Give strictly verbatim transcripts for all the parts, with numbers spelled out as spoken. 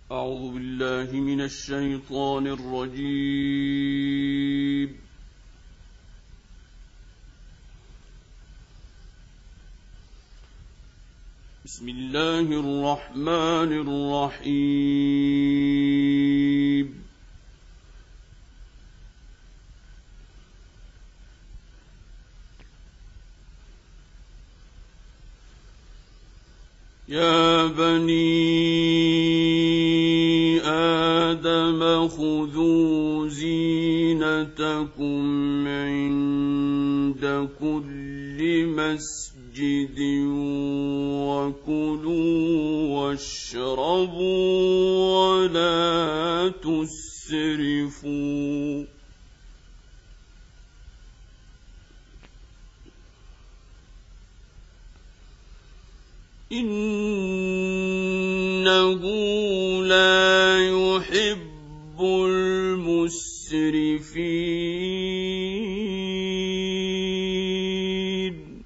أعوذ بالله من الشيطان الرجيم. بسم الله الرحمن الرحيم. يا بني آدم خذوا زينتكم عند كل مسجد وكلوا واشربوا ولا تسرفوا إنه لا يحب المسرفين.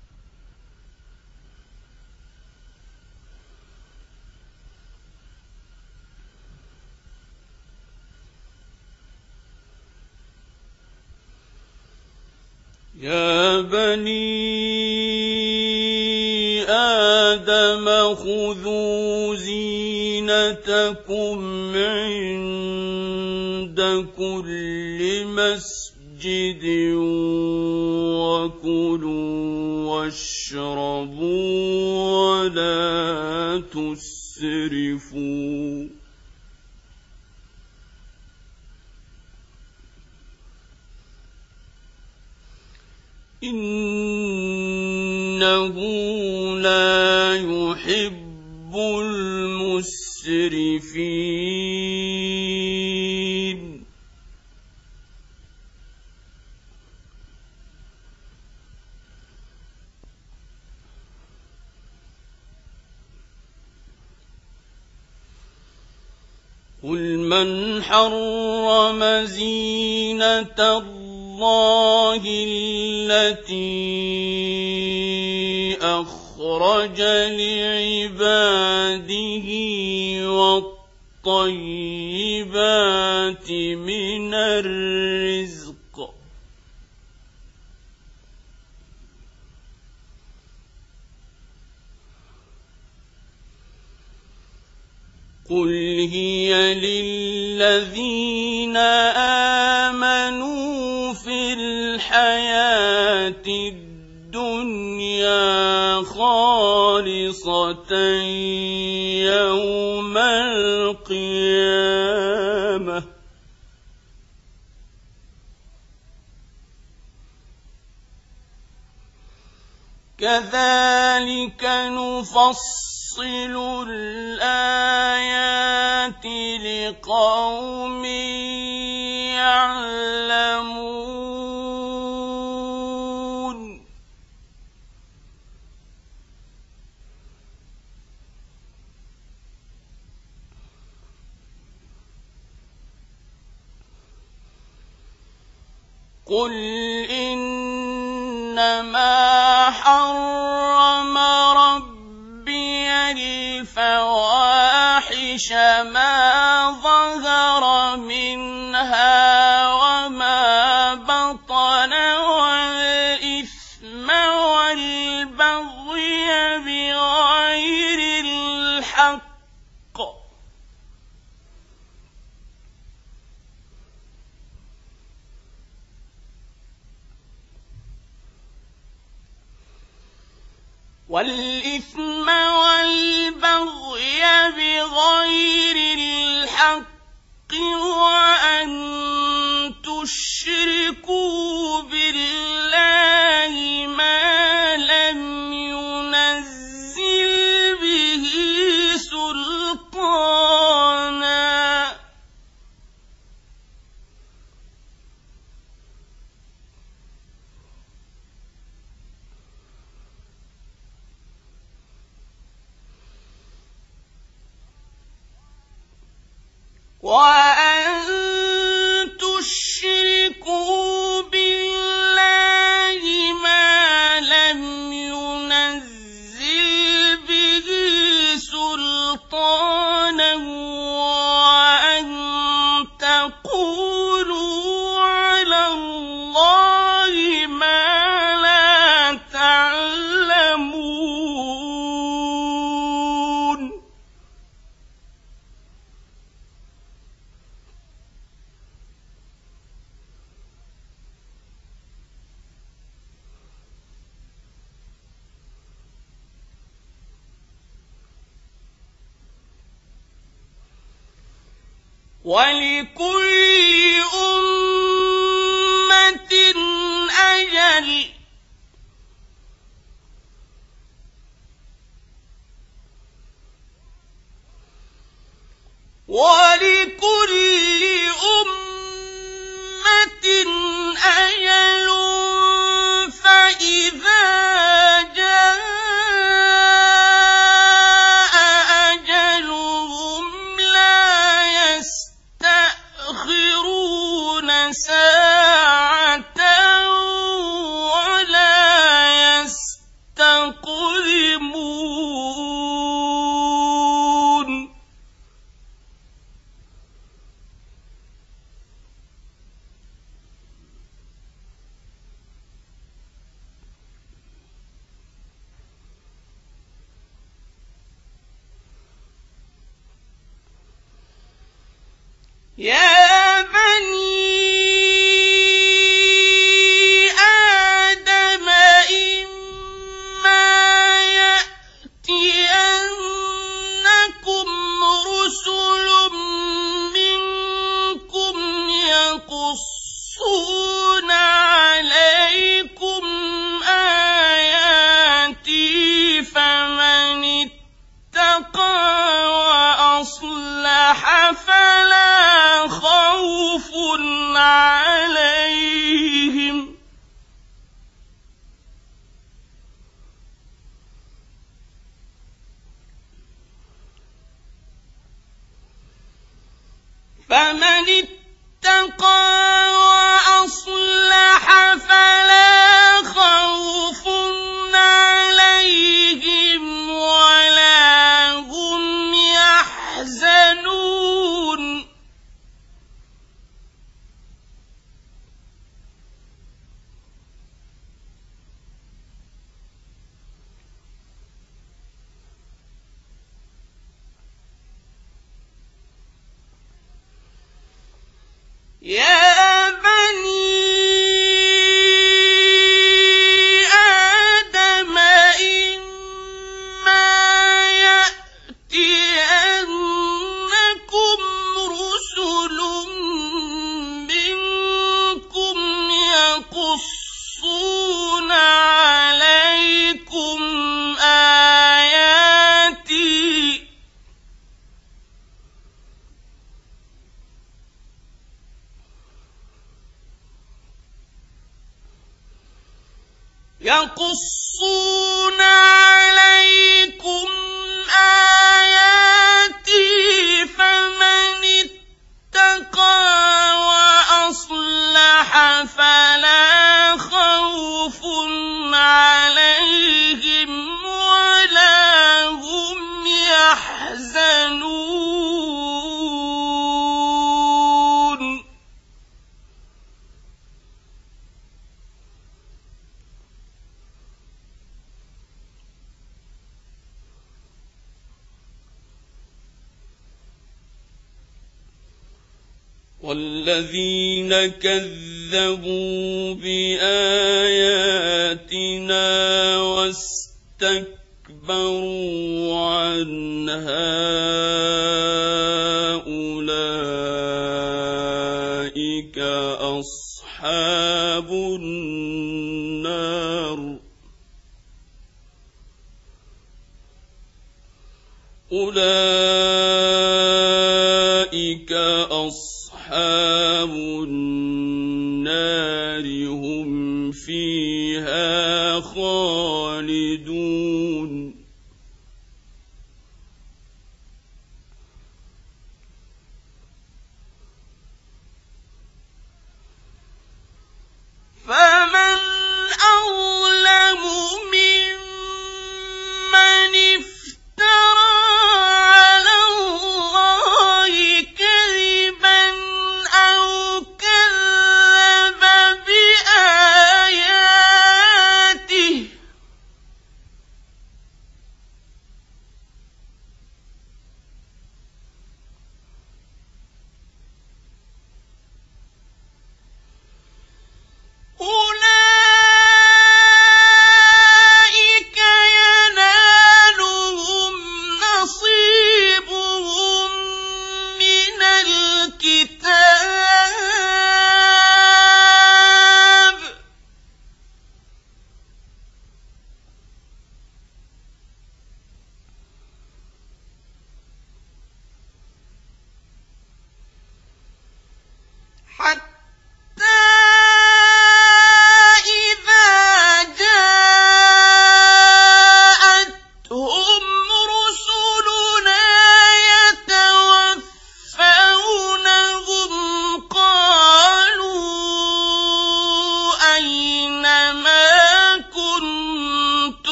يا بني آدم خذوا زينتكم عند كل مسجد وكلوا واشربوا ولا تسرفوا إنه لا يحب المسرفين. قل من حرم زينة الله التي أخرج لعباده والطيبات من الرزق قل هي للذين آمنوا في الحياة الدنيا خالصة يوم القيامة كذلك نفصل الآيات لقوم يعلمون. قل إنما حرم ربي الفواحش ما ظهر منها وما بطن والإثم والبغي بغير الحق والإثم والبغي بغير الحق وأن تشركوا بالله ما لم ينزل به سلطانا وأن تشركوا بالله ما لم ينزل به سلطانا ولكل أمة أجل ولكل أمة أجل فإذا جاء أجلهم لا يستأخرون ساعة ولا يستقدمون يا بني آدم إما يأتينكم رسل منكم يقصون عليكم آياتي فمن اتقى وأصلح فلا خوف عليهم فمن اتقى وأصلح فلا خوف عليهم ولا هم يحزنون يا بني آدم إما يأتينكم رسل منكم يقصون عليكم آياتي يقصون عليكم آياتي فمن اتقى وأصلح فلا خوف عليهم ولا هم يحزنون والذين كذبوا بآياتنا واستكبروا عنها أولئك أصحاب النار أولئك أصحاب النار هم فيها خالدون فمن أظلم ممن افترى على الله كذبا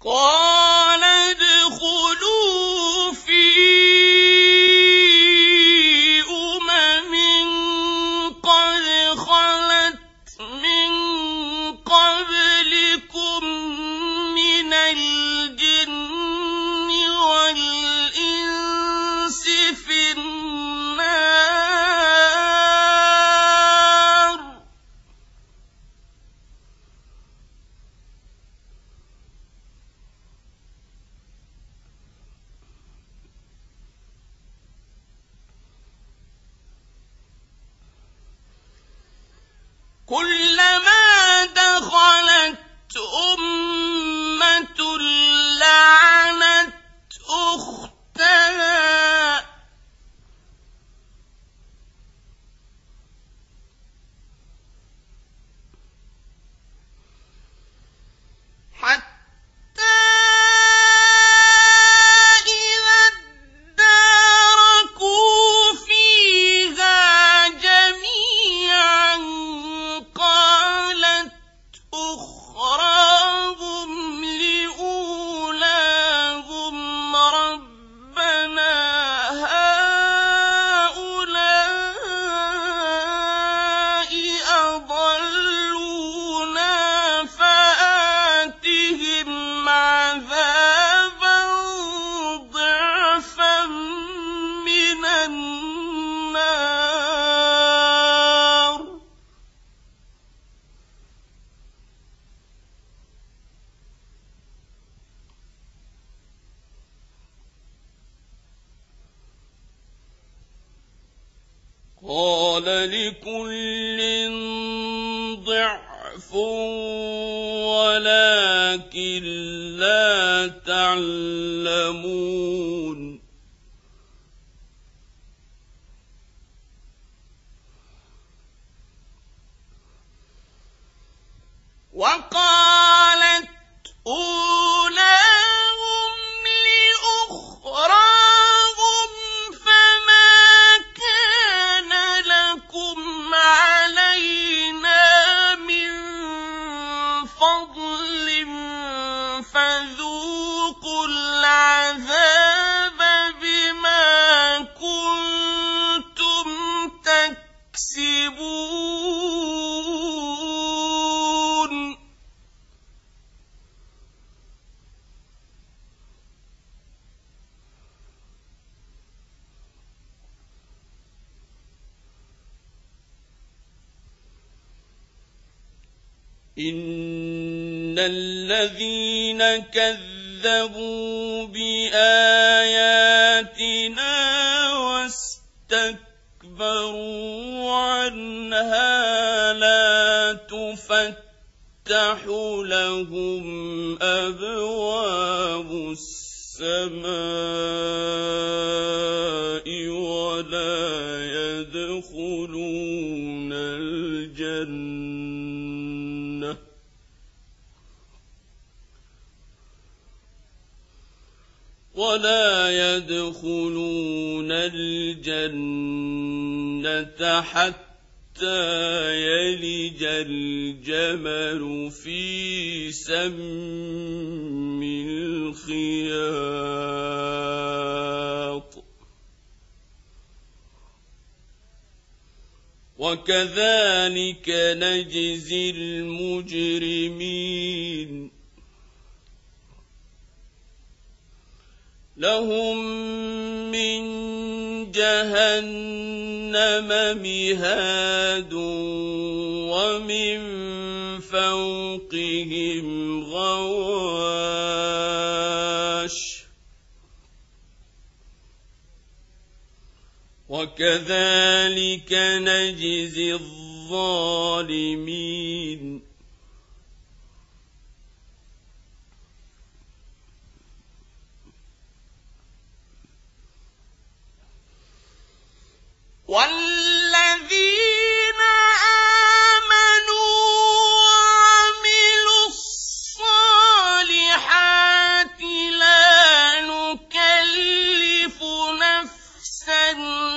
قال ادخلوا في أمم قد خلت من قبلكم من الجن والإنس في النار كلما دخلت أمة لعنت أختها حتى إذا اداركوا فيها جميعا قالت أخراهم لأولاهم ربنا هؤلاء أضلونا فآتهم عذابا ضعفا من النار قال لكل ضعف ولكن لا تعلمون وقالت أولاهم لأخراهم فما كان لكم علينا من فضل فذوقوا العذاب بما كنتم تكسبون إن الذين كذبوا بآياتنا واستكبروا عنها لا تفتح لهم أبواب السماء ولا يدخلون الجنة ولا يدخلون الجنة حتى يلج الجمل في سم الخياط وكذلك نجزي المجرمين لهم من جهنم مهاد ومن فوقهم غواش وكذلك نجزي الظالمين والذين آمنوا وعملوا الصالحات لا نكلف نفسا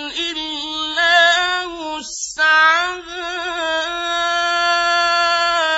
إلا وسعها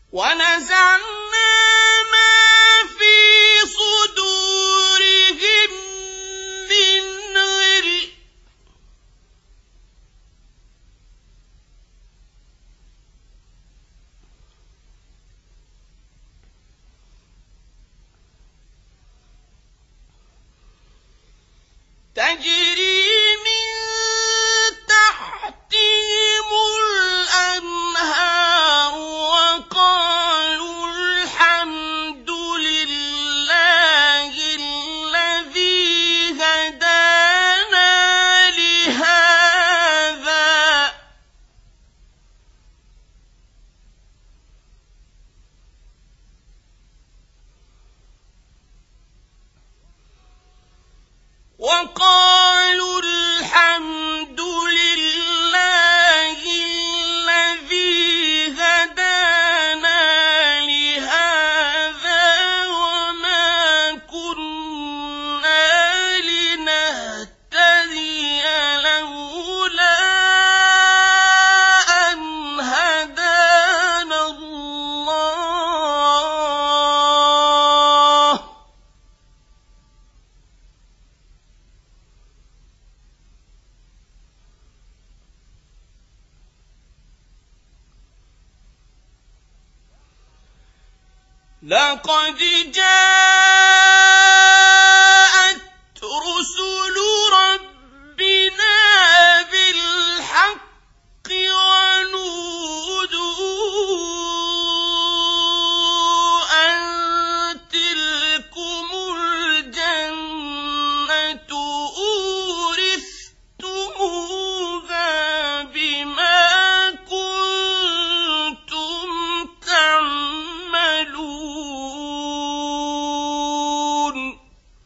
ونزعنا ما في صدورهم من غل تجري من تحتهم الأنهار وقالوا الحمد لله الذي هدانا لهذا وقالوا الحمد لله الذي هدانا لهذا وما كنا لنهتدي لولا أن هدانا الله لقد جاءت رسل ربنا بالحق ونودوا أن تلكم الجنة أورثتموها بما كنتم تعملون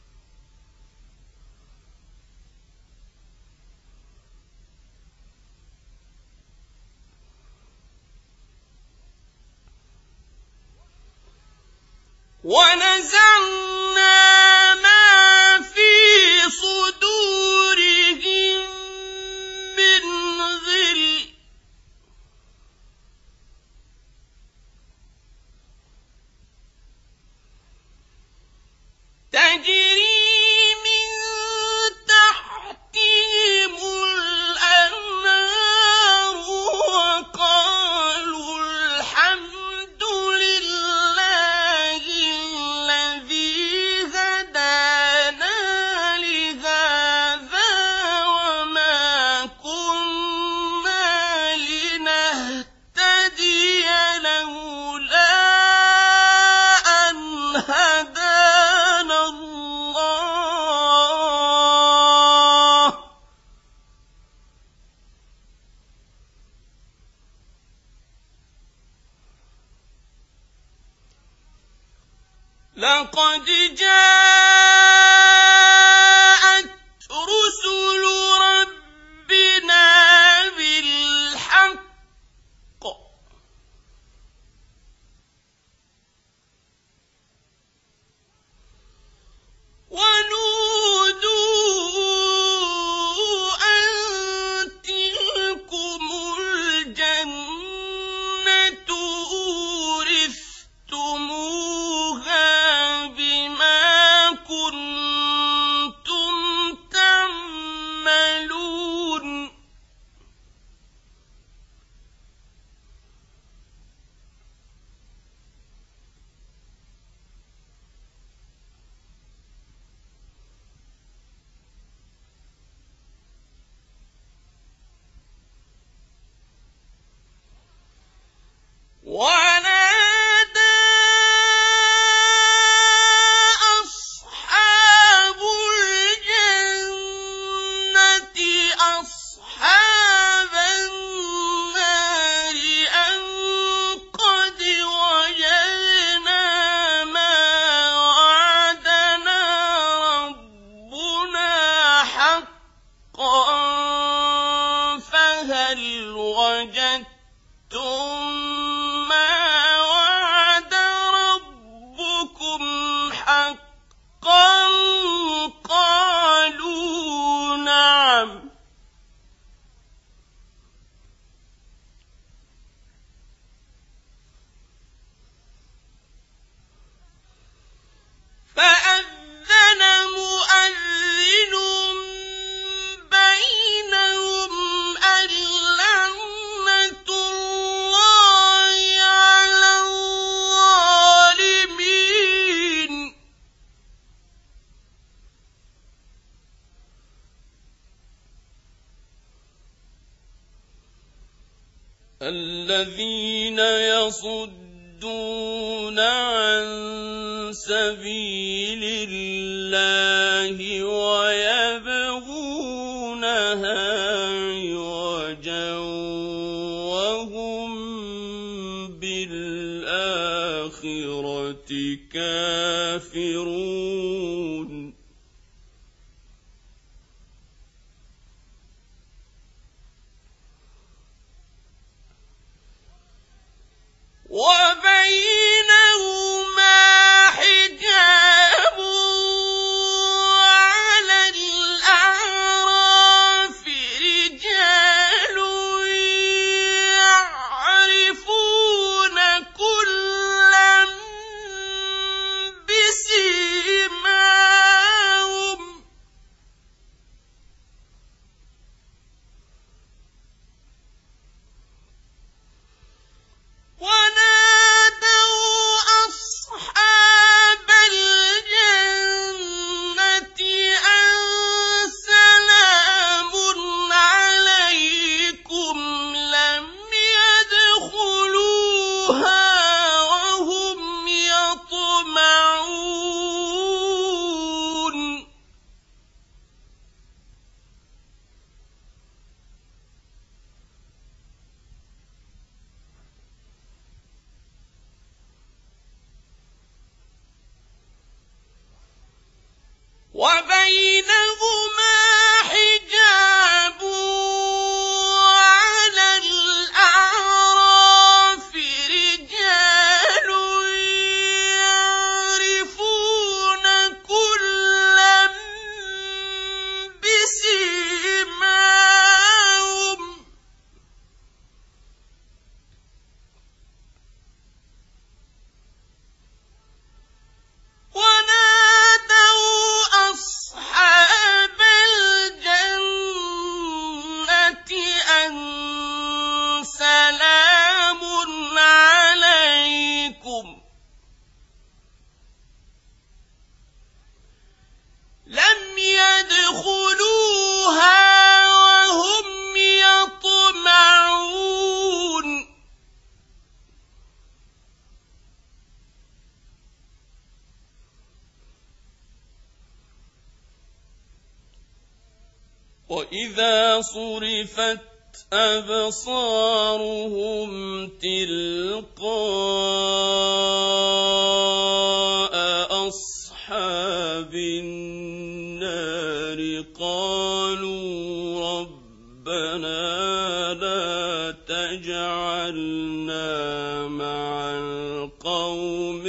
ونزعنا ما في صدورهم من غل تجري من تحتهم الأنهار وقالوا الحمد لله الذي هدانا لهذا وما كنا لنهتدي لولا أن هدانا الله لقد جاءت رسل ربنا بالحق ونودوا أن تلكم الجنة أورثتموها بما كنتم تعملون ونادى أصحاب الجنة أصحاب النار أن قد وجدنا ما وعدنا ربنا حقا فهل وجدتم ما وعد ربكم حقا قالوا نعم الذين يصدون عن سبيل الله ويبغونها عوجا وهم بالآخرة كافرون وبينهما حجاب وعلى الأعراف رجال يعرفون كلا بسيماهم ونادوا أصحاب الجنة أن سلام عليكم لم يدخلوها وهم يطمعون وبينهما حجاب وعلى الأعراف رجال يعرفون كلا بسيماهم ونادوا أصحاب الجنة أن سلام عليكم لم يدخلوها وهم يطمعون وإذا صرفت أبصارهم تلقاء أصحاب النار قالوا ربنا لا تجعلنا مع القوم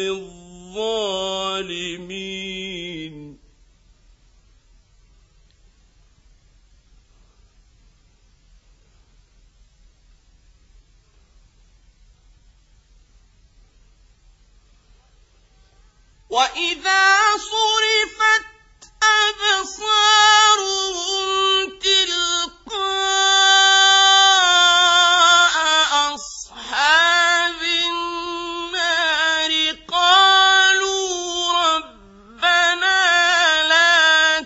الظالمين وإذا صرفت أبصارهم تلقاء أصحاب النار قالوا ربنا لا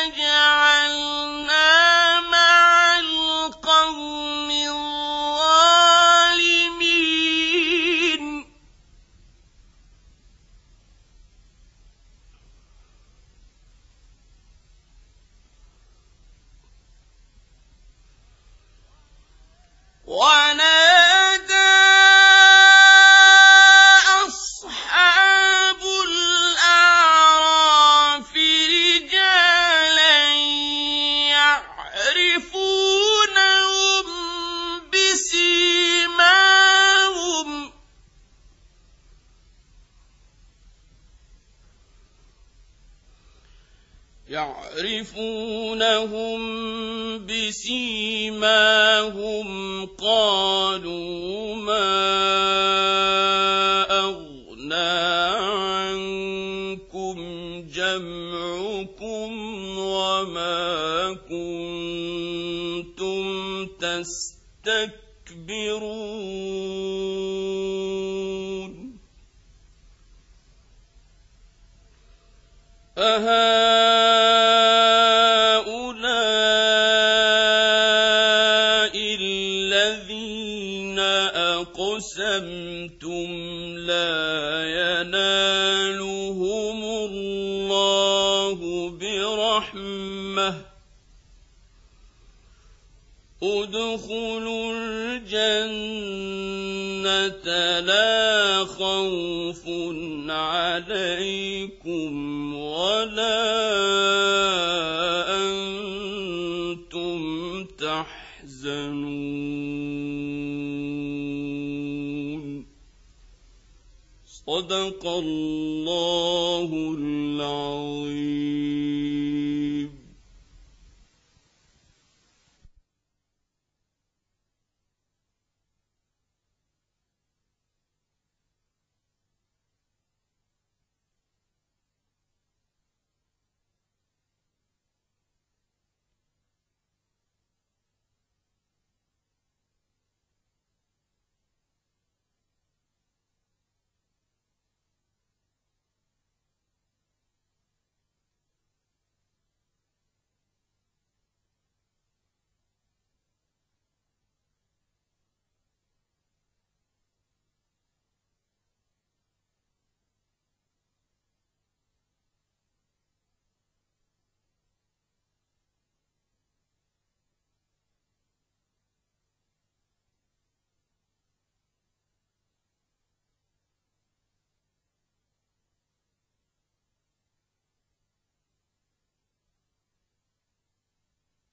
تجعلنا مع القوم الظالمين ونادى أصحاب الأعراف رجالا يعرفونهم بسيماهم يعرفونهم بسيماهم قالوا ما أغنى عنكم جمعكم وما كنتم تستكبرون أهؤلاء الذين أَقْسَمْتُمْ لَا يَنَالُهُمُ اللَّهُ بِرَحْمَةٍ ادْخُلُوا الْجَنَّةَ لَا خَوْفٌ عَلَيْكُمْ وَلَا أَنتُمْ تَحْزَنُونَ. صدق الله العظيم.